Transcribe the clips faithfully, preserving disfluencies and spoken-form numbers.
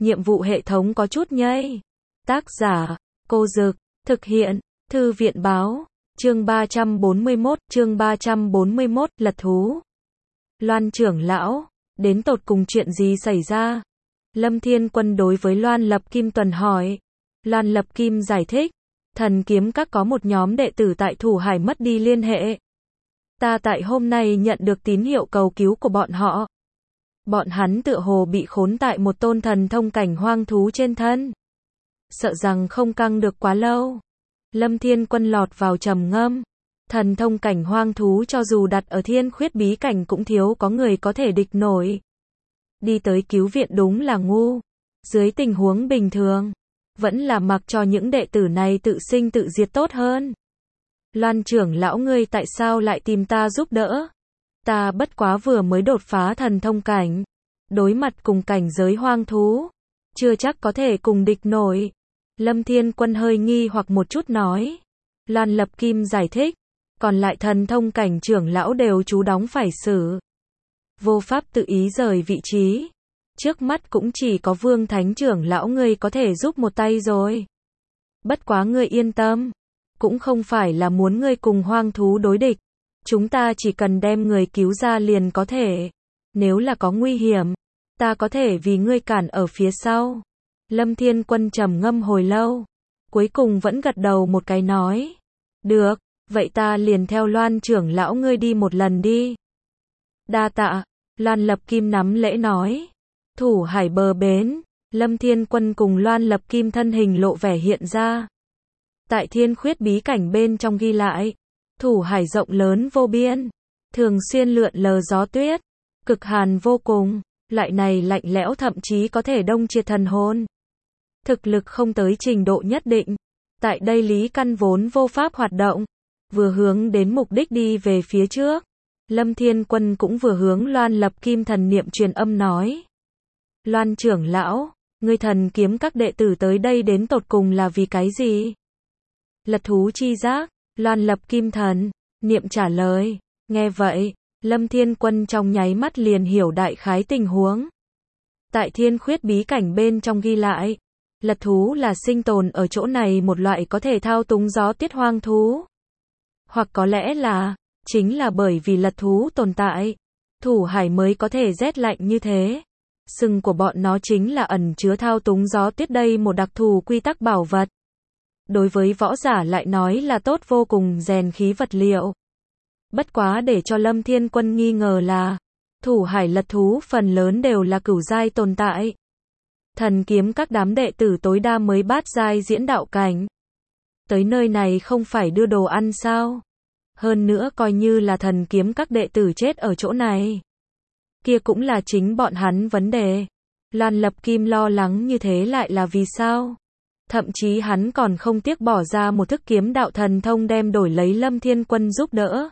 nhiệm vụ hệ thống có chút nhây. Tác giả, Cô Dực, thực hiện, Thư viện Báo, chương ba trăm bốn mươi mốt, chương ba trăm bốn mươi mốt, lật thú. Loan trưởng lão, đến tột cùng chuyện gì xảy ra? Lâm Thiên Quân đối với Loan Lập Kim tuần hỏi. Loan Lập Kim giải thích, thần kiếm các có một nhóm đệ tử tại Thủ Hải mất đi liên hệ. Ta tại hôm nay nhận được tín hiệu cầu cứu của bọn họ. Bọn hắn tựa hồ bị khốn tại một tôn thần thông cảnh hoang thú trên thân. Sợ rằng không căng được quá lâu. Lâm Thiên Quân lọt vào trầm ngâm. Thần thông cảnh hoang thú cho dù đặt ở thiên khuyết bí cảnh cũng thiếu có người có thể địch nổi. Đi tới cứu viện đúng là ngu. Dưới tình huống bình thường, vẫn là mặc cho những đệ tử này tự sinh tự diệt tốt hơn. Loan trưởng lão ngươi tại sao lại tìm ta giúp đỡ? Ta bất quá vừa mới đột phá thần thông cảnh. Đối mặt cùng cảnh giới hoang thú. Chưa chắc có thể cùng địch nổi. Lâm Thiên Quân hơi nghi hoặc một chút nói. Loan Lập Kim giải thích. Còn lại thần thông cảnh trưởng lão đều chú đóng phải xử. Vô pháp tự ý rời vị trí. Trước mắt cũng chỉ có Vương Thánh trưởng lão ngươi có thể giúp một tay rồi. Bất quá ngươi yên tâm. Cũng không phải là muốn ngươi cùng hoang thú đối địch. Chúng ta chỉ cần đem người cứu ra liền có thể. Nếu là có nguy hiểm, ta có thể vì ngươi cản ở phía sau. Lâm Thiên Quân trầm ngâm hồi lâu. Cuối cùng vẫn gật đầu một cái nói. Được, vậy ta liền theo Loan trưởng lão ngươi đi một lần đi. Đa tạ, Loan Lập Kim nắm lễ nói. Thủ Hải bờ bến, Lâm Thiên Quân cùng Loan Lập Kim thân hình lộ vẻ hiện ra. Tại thiên khuyết bí cảnh bên trong ghi lại. Thủ Hải rộng lớn vô biên, thường xuyên lượn lờ gió tuyết, cực hàn vô cùng, loại này lạnh lẽo thậm chí có thể đông triệt thần hồn. Thực lực không tới trình độ nhất định, tại đây lý căn vốn vô pháp hoạt động, vừa hướng đến mục đích đi về phía trước. Lâm Thiên Quân cũng vừa hướng Loan Lập Kim thần niệm truyền âm nói. Loan trưởng lão, ngươi thần kiếm các đệ tử tới đây đến tột cùng là vì cái gì? Lật thú chi giác, Loan Lập Kim thần, niệm trả lời. Nghe vậy, Lâm Thiên Quân trong nháy mắt liền hiểu đại khái tình huống. Tại thiên khuyết bí cảnh bên trong ghi lại, lật thú là sinh tồn ở chỗ này một loại có thể thao túng gió tuyết hoang thú. Hoặc có lẽ là, chính là bởi vì lật thú tồn tại, Thủ Hải mới có thể rét lạnh như thế. Sừng của bọn nó chính là ẩn chứa thao túng gió tuyết đây một đặc thù quy tắc bảo vật. Đối với võ giả lại nói là tốt vô cùng rèn khí vật liệu. Bất quá để cho Lâm Thiên Quân nghi ngờ là, Thủ Hải lật thú phần lớn đều là cửu giai tồn tại. Thần kiếm các đám đệ tử tối đa mới bát giai diễn đạo cảnh. Tới nơi này không phải đưa đồ ăn sao? Hơn nữa coi như là thần kiếm các đệ tử chết ở chỗ này. Kia cũng là chính bọn hắn vấn đề. Loan Lập Kim lo lắng như thế lại là vì sao? Thậm chí hắn còn không tiếc bỏ ra một thức kiếm đạo thần thông đem đổi lấy Lâm Thiên Quân giúp đỡ.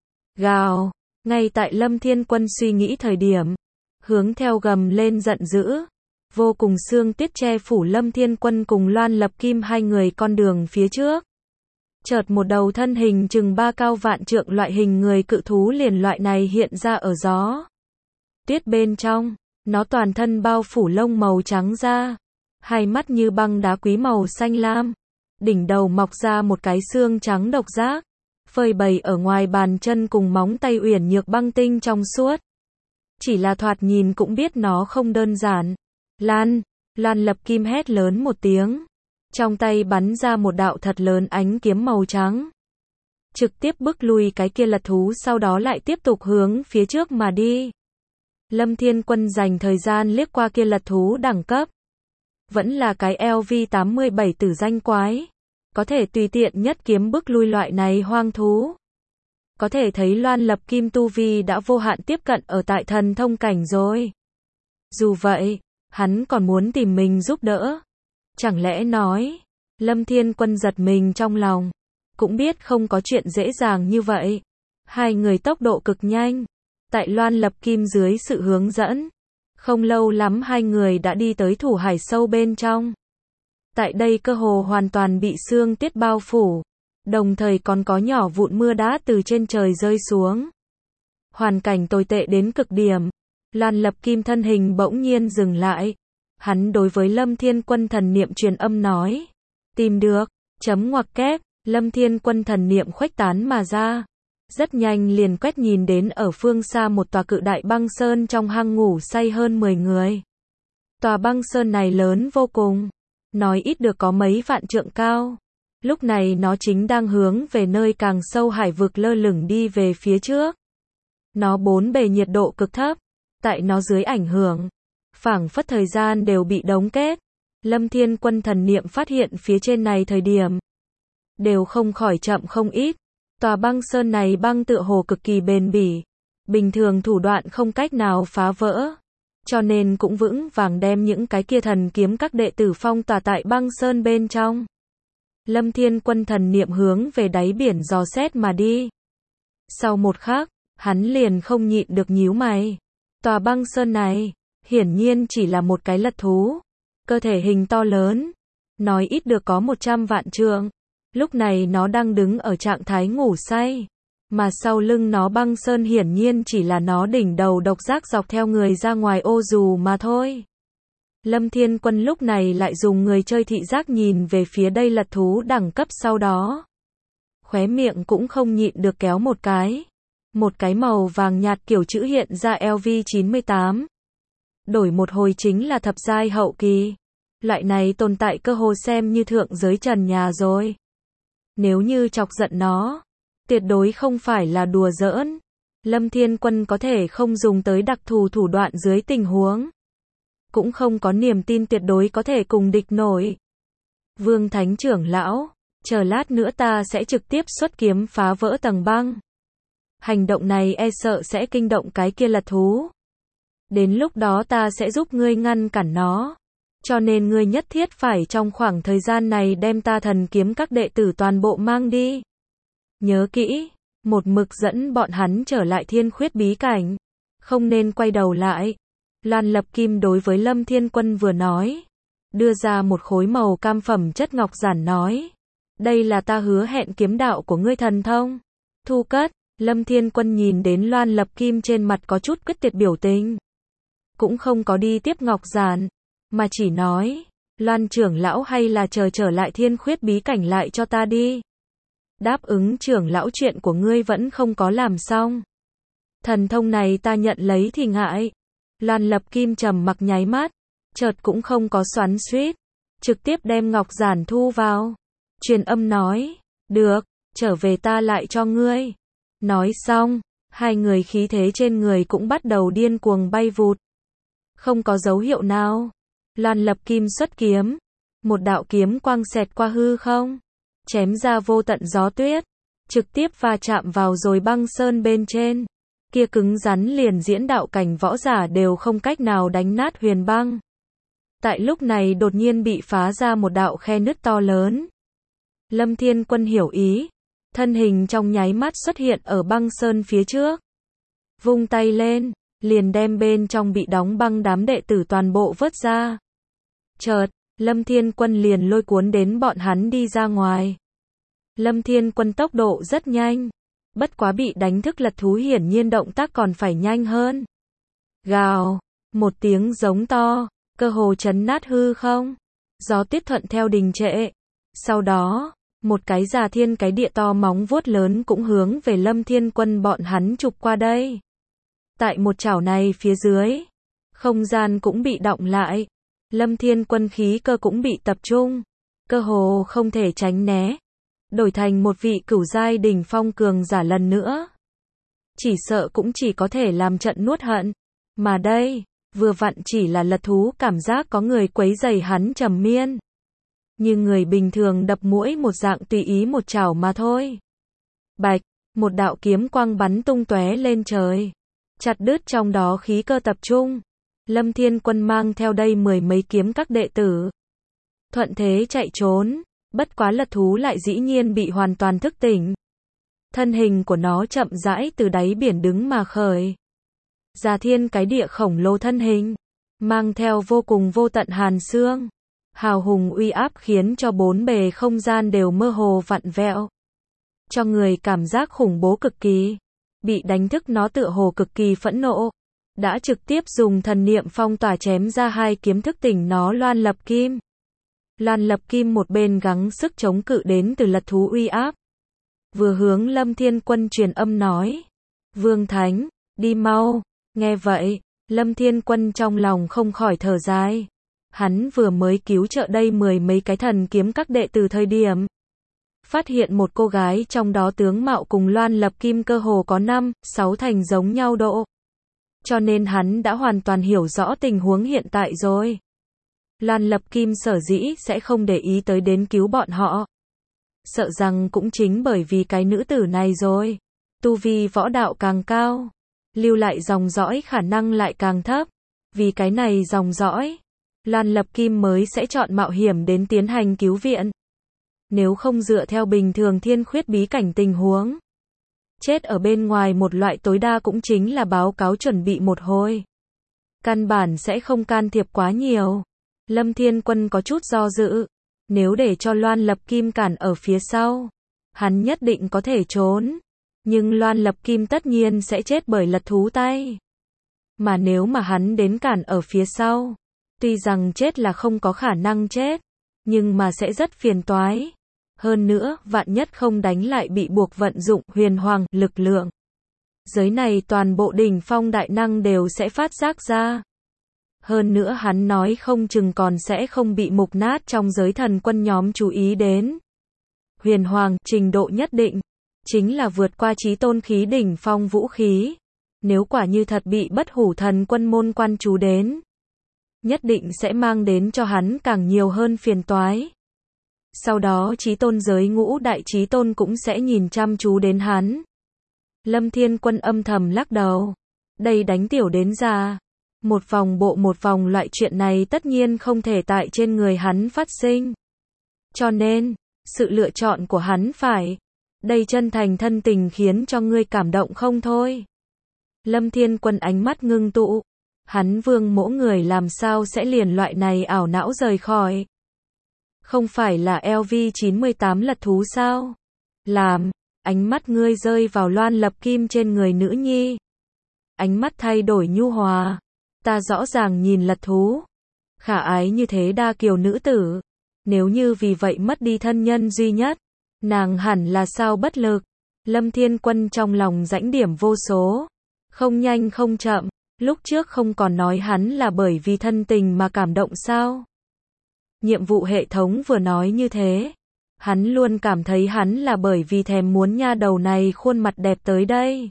Gào, ngay tại Lâm Thiên Quân suy nghĩ thời điểm, hướng theo gầm lên giận dữ, vô cùng xương tiết che phủ Lâm Thiên Quân cùng Loan Lập Kim hai người con đường phía trước. Chợt một đầu thân hình chừng ba cao vạn trượng loại hình người cự thú liền loại này hiện ra ở gió tuyết bên trong, nó toàn thân bao phủ lông màu trắng da, hai mắt như băng đá quý màu xanh lam, đỉnh đầu mọc ra một cái xương trắng độc giác, phơi bày ở ngoài bàn chân cùng móng tay uyển nhược băng tinh trong suốt. Chỉ là thoạt nhìn cũng biết nó không đơn giản. Lan, Loan Lập Kim hét lớn một tiếng, trong tay bắn ra một đạo thật lớn ánh kiếm màu trắng, trực tiếp bức lui cái kia lật thú, sau đó lại tiếp tục hướng phía trước mà đi. Lâm Thiên Quân dành thời gian liếc qua kia lật thú đẳng cấp, vẫn là cái L V tám mươi bảy tử danh quái, có thể tùy tiện nhất kiếm bức lui loại này hoang thú. Có thể thấy Loan Lập Kim tu vi đã vô hạn tiếp cận ở tại thần thông cảnh rồi. Dù vậy, hắn còn muốn tìm mình giúp đỡ. Chẳng lẽ nói, Lâm Thiên Quân giật mình trong lòng, cũng biết không có chuyện dễ dàng như vậy. Hai người tốc độ cực nhanh, tại Loan Lập Kim dưới sự hướng dẫn, không lâu lắm hai người đã đi tới Thủ Hải sâu bên trong. Tại đây cơ hồ hoàn toàn bị sương tuyết bao phủ, đồng thời còn có nhỏ vụn mưa đá từ trên trời rơi xuống. Hoàn cảnh tồi tệ đến cực điểm. Loan Lập Kim thân hình bỗng nhiên dừng lại, Hắn đối với Lâm Thiên Quân thần niệm truyền âm nói. Tìm được, chấm ngoặc kép, Lâm Thiên Quân thần niệm khuếch tán mà ra. Rất nhanh liền quét nhìn đến ở phương xa một tòa cự đại băng sơn trong hang ngủ say hơn mười người. Tòa băng sơn này lớn vô cùng, nói ít được có mấy vạn trượng cao. Lúc này nó chính đang hướng về nơi càng sâu hải vực lơ lửng đi về phía trước. Nó bốn bề nhiệt độ cực thấp, tại nó dưới ảnh hưởng, phảng phất thời gian đều bị đóng kết. Lâm Thiên Quân thần niệm phát hiện phía trên này thời điểm, đều không khỏi chậm không ít. Tòa băng sơn này băng tựa hồ cực kỳ bền bỉ, bình thường thủ đoạn không cách nào phá vỡ, cho nên cũng vững vàng đem những cái kia thần kiếm các đệ tử phong tỏa tại băng sơn bên trong. Lâm Thiên Quân thần niệm hướng về đáy biển dò xét mà đi. Sau một khắc, hắn liền không nhịn được nhíu mày. Tòa băng sơn này, hiển nhiên chỉ là một cái lật thú, cơ thể hình to lớn, nói ít được có một trăm vạn trượng. Lúc này nó đang đứng ở trạng thái ngủ say, mà sau lưng nó băng sơn hiển nhiên chỉ là nó đỉnh đầu độc giác dọc theo người ra ngoài ô dù mà thôi. Lâm Thiên Quân lúc này lại dùng người chơi thị giác nhìn về phía đây lật thú đẳng cấp sau đó. Khóe miệng cũng không nhịn được kéo một cái. Một cái màu vàng nhạt kiểu chữ hiện ra L V chín mươi tám. Đổi một hồi chính là thập giai hậu kỳ. Loại này tồn tại cơ hồ xem như thượng giới trần nhà rồi. Nếu như chọc giận nó, tuyệt đối không phải là đùa giỡn. Lâm Thiên Quân có thể không dùng tới đặc thù thủ đoạn dưới tình huống, cũng không có niềm tin tuyệt đối có thể cùng địch nổi. Vương Thánh trưởng lão, chờ lát nữa ta sẽ trực tiếp xuất kiếm phá vỡ tầng băng. Hành động này e sợ sẽ kinh động cái kia lật thú. Đến lúc đó ta sẽ giúp ngươi ngăn cản nó. Cho nên ngươi nhất thiết phải trong khoảng thời gian này đem ta thần kiếm các đệ tử toàn bộ mang đi. Nhớ kỹ, một mực dẫn bọn hắn trở lại thiên khuyết bí cảnh. Không nên quay đầu lại. Loan Lập Kim đối với Lâm Thiên Quân vừa nói. Đưa ra một khối màu cam phẩm chất ngọc giản nói. Đây là ta hứa hẹn kiếm đạo của ngươi thần thông. Thu cất, Lâm Thiên Quân nhìn đến Loan Lập Kim trên mặt có chút quyết tuyệt biểu tình. Cũng không có đi tiếp ngọc giản, mà chỉ nói, Loan trưởng lão hay là chờ trở lại thiên khuyết bí cảnh lại cho ta đi. Đáp ứng trưởng lão chuyện của ngươi vẫn không có làm xong. Thần thông này ta nhận lấy thì ngại. Loan Lập Kim trầm mặc nháy mắt, chợt cũng không có xoắn xuýt, trực tiếp đem ngọc giản thu vào. Truyền âm nói, được, trở về ta lại cho ngươi. Nói xong, hai người khí thế trên người cũng bắt đầu điên cuồng bay vụt. Không có dấu hiệu nào. Loan Lập Kim xuất kiếm, một đạo kiếm quang xẹt qua hư không, chém ra vô tận gió tuyết, trực tiếp va chạm vào rồi băng sơn bên trên. Kia cứng rắn liền diễn đạo cảnh võ giả đều không cách nào đánh nát huyền băng. Tại lúc này đột nhiên bị phá ra một đạo khe nứt to lớn. Lâm Thiên Quân hiểu ý, thân hình trong nháy mắt xuất hiện ở băng sơn phía trước. Vung tay lên, liền đem bên trong bị đóng băng đám đệ tử toàn bộ vớt ra. Chợt, Lâm Thiên Quân liền lôi cuốn đến bọn hắn đi ra ngoài. Lâm Thiên Quân tốc độ rất nhanh, bất quá bị đánh thức lật thú hiển nhiên động tác còn phải nhanh hơn. Gào, một tiếng giống to, cơ hồ chấn nát hư không. Gió tuyết thuận theo đình trệ. Sau đó, một cái già thiên cái địa to móng vuốt lớn cũng hướng về Lâm Thiên Quân bọn hắn chụp qua đây. Tại một chảo này phía dưới, không gian cũng bị đọng lại. Lâm Thiên Quân khí cơ cũng bị tập trung, cơ hồ không thể tránh né. Đổi thành một vị cửu giai đỉnh phong cường giả lần nữa, chỉ sợ cũng chỉ có thể làm trận nuốt hận. Mà đây, vừa vặn chỉ là lật thú cảm giác có người quấy rầy hắn trầm miên. Như người bình thường đập muỗi một dạng tùy ý một chảo mà thôi. Bạch, một đạo kiếm quang bắn tung tóe lên trời, chặt đứt trong đó khí cơ tập trung. Lâm Thiên Quân mang theo đây mười mấy kiếm các đệ tử, thuận thế chạy trốn, bất quá lật thú lại dĩ nhiên bị hoàn toàn thức tỉnh. Thân hình của nó chậm rãi từ đáy biển đứng mà khởi. Già thiên cái địa khổng lồ thân hình, mang theo vô cùng vô tận hàn xương, hào hùng uy áp khiến cho bốn bề không gian đều mơ hồ vặn vẹo, cho người cảm giác khủng bố cực kỳ. Bị đánh thức nó tựa hồ cực kỳ phẫn nộ, đã trực tiếp dùng thần niệm phong tỏa chém ra hai kiếm thức tỉnh nó Loan Lập Kim. Loan Lập Kim một bên gắng sức chống cự đến từ lật thú uy áp. Vừa hướng Lâm Thiên Quân truyền âm nói. Vương Thánh, đi mau. Nghe vậy, Lâm Thiên Quân trong lòng không khỏi thở dài. Hắn vừa mới cứu trợ đây mười mấy cái thần kiếm các đệ tử thời điểm. Phát hiện một cô gái trong đó tướng mạo cùng Loan Lập Kim cơ hồ có năm, sáu thành giống nhau độ. Cho nên hắn đã hoàn toàn hiểu rõ tình huống hiện tại rồi. Loan Lập Kim sở dĩ sẽ không để ý tới đến cứu bọn họ. Sợ rằng cũng chính bởi vì cái nữ tử này rồi. Tu vi võ đạo càng cao, lưu lại dòng dõi khả năng lại càng thấp. Vì cái này dòng dõi, Loan Lập Kim mới sẽ chọn mạo hiểm đến tiến hành cứu viện. Nếu không dựa theo bình thường thiên khuyết bí cảnh tình huống, chết ở bên ngoài một loại tối đa cũng chính là báo cáo chuẩn bị một hồi. Căn bản sẽ không can thiệp quá nhiều. Lâm Thiên Quân có chút do dự. Nếu để cho Loan Lập Kim cản ở phía sau, hắn nhất định có thể trốn. Nhưng Loan Lập Kim tất nhiên sẽ chết bởi lật thú tay. Mà nếu mà hắn đến cản ở phía sau, tuy rằng chết là không có khả năng chết, nhưng mà sẽ rất phiền toái. Hơn nữa, vạn nhất không đánh lại bị buộc vận dụng huyền hoàng lực lượng. Giới này toàn bộ đỉnh phong đại năng đều sẽ phát giác ra. Hơn nữa hắn nói không chừng còn sẽ không bị mục nát trong giới thần quân nhóm chú ý đến. Huyền hoàng, trình độ nhất định, chính là vượt qua chí tôn khí đỉnh phong vũ khí. Nếu quả như thật bị bất hủ thần quân môn quan chú đến, nhất định sẽ mang đến cho hắn càng nhiều hơn phiền toái. Sau đó chí tôn giới ngũ đại chí tôn cũng sẽ nhìn chăm chú đến hắn. Lâm Thiên Quân âm thầm lắc đầu. Đây đánh tiểu đến già. Một vòng bộ một vòng loại chuyện này tất nhiên không thể tại trên người hắn phát sinh. Cho nên, sự lựa chọn của hắn phải. Đây chân thành thân tình khiến cho ngươi cảm động không thôi. Lâm Thiên Quân ánh mắt ngưng tụ. Hắn Vương Mỗ người làm sao sẽ liền loại này ảo não rời khỏi. Không phải là L V chín mươi tám lật thú sao? Làm, ánh mắt ngươi rơi vào Loan Lập Kim trên người nữ nhi. Ánh mắt thay đổi nhu hòa. Ta rõ ràng nhìn lật thú. Khả ái như thế đa kiều nữ tử. Nếu như vì vậy mất đi thân nhân duy nhất, nàng hẳn là sao bất lực. Lâm Thiên Quân trong lòng rãnh điểm vô số. Không nhanh không chậm. Lúc trước không còn nói hắn là bởi vì thân tình mà cảm động sao? Nhiệm vụ hệ thống vừa nói như thế. Hắn luôn cảm thấy hắn là bởi vì thèm muốn nha đầu này khuôn mặt đẹp tới đây.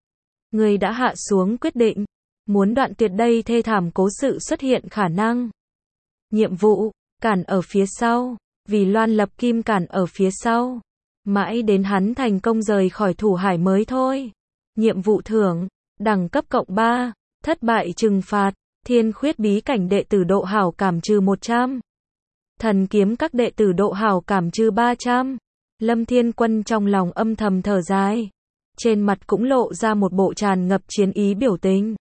Người đã hạ xuống quyết định. Muốn đoạn tuyệt đây thê thảm cố sự xuất hiện khả năng. Nhiệm vụ, cản ở phía sau. Vì Loan Lập Kim cản ở phía sau. Mãi đến hắn thành công rời khỏi thủ hải mới thôi. Nhiệm vụ thưởng, đẳng cấp cộng ba. Thất bại trừng phạt, thiên khuyết bí cảnh đệ tử độ hảo cảm trừ một trăm. Thần kiếm các đệ tử độ hảo cảm trừ ba trăm. Lâm Thiên Quân trong lòng âm thầm thở dài. Trên mặt cũng lộ ra một bộ tràn ngập chiến ý biểu tình.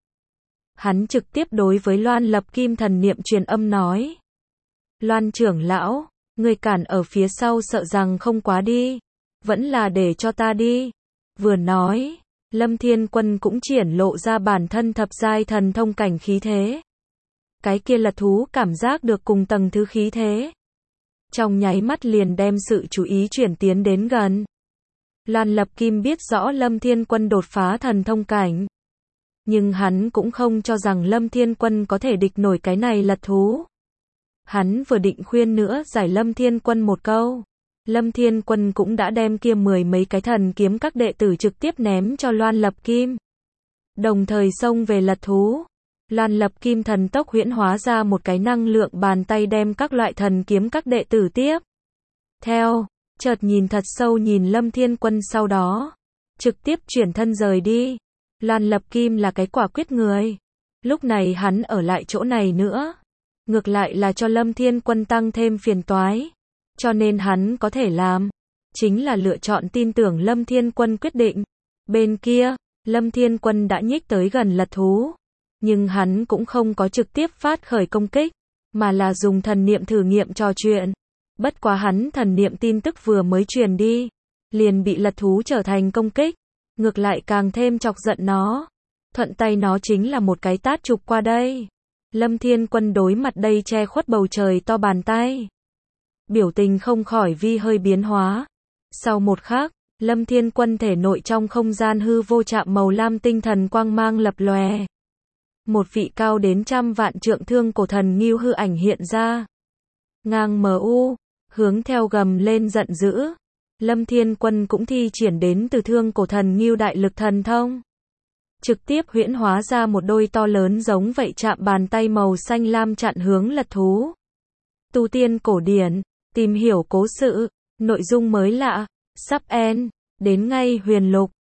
Hắn trực tiếp đối với Loan Lập Kim thần niệm truyền âm nói. Loan trưởng lão, người cản ở phía sau sợ rằng không quá đi. Vẫn là để cho ta đi. Vừa nói, Lâm Thiên Quân cũng triển lộ ra bản thân thập giai thần thông cảnh khí thế. Cái kia lật thú cảm giác được cùng tầng thứ khí thế. Trong nháy mắt liền đem sự chú ý chuyển tiến đến gần. Loan Lập Kim biết rõ Lâm Thiên Quân đột phá thần thông cảnh. Nhưng hắn cũng không cho rằng Lâm Thiên Quân có thể địch nổi cái này lật thú. Hắn vừa định khuyên nữa giải Lâm Thiên Quân một câu. Lâm Thiên Quân cũng đã đem kia mười mấy cái thần kiếm các đệ tử trực tiếp ném cho Loan Lập Kim. Đồng thời xông về lật thú. Loan Lập Kim thần tốc huyễn hóa ra một cái năng lượng bàn tay đem các loại thần kiếm các đệ tử tiếp. Theo, chợt nhìn thật sâu nhìn Lâm Thiên Quân sau đó. Trực tiếp chuyển thân rời đi. Loan Lập Kim là cái quả quyết người. Lúc này hắn ở lại chỗ này nữa. Ngược lại là cho Lâm Thiên Quân tăng thêm phiền toái. Cho nên hắn có thể làm. Chính là lựa chọn tin tưởng Lâm Thiên Quân quyết định. Bên kia, Lâm Thiên Quân đã nhích tới gần lật thú. Nhưng hắn cũng không có trực tiếp phát khởi công kích. Mà là dùng thần niệm thử nghiệm trò chuyện. Bất quá hắn thần niệm tin tức vừa mới truyền đi. Liền bị lật thú trở thành công kích. Ngược lại càng thêm chọc giận nó. thuận tay nó chính là một cái tát chụp qua đây. Lâm Thiên Quân đối mặt đây che khuất bầu trời to bàn tay. Biểu tình không khỏi vi hơi biến hóa. Sau một khắc, Lâm Thiên Quân thể nội trong không gian hư vô chạm màu lam tinh thần quang mang lập lòe. Một vị cao đến trăm vạn trượng thương cổ thần ngưu hư ảnh hiện ra. Ngang mờ u, hướng theo gầm lên giận dữ. Lâm Thiên Quân cũng thi triển đến từ thương cổ thần ngưu đại lực thần thông. Trực tiếp huyễn hóa ra một đôi to lớn giống vậy chạm bàn tay màu xanh lam chặn hướng lật thú. Tu tiên cổ điển, tìm hiểu cố sự, nội dung mới lạ, sắp end, đến ngay huyền lục.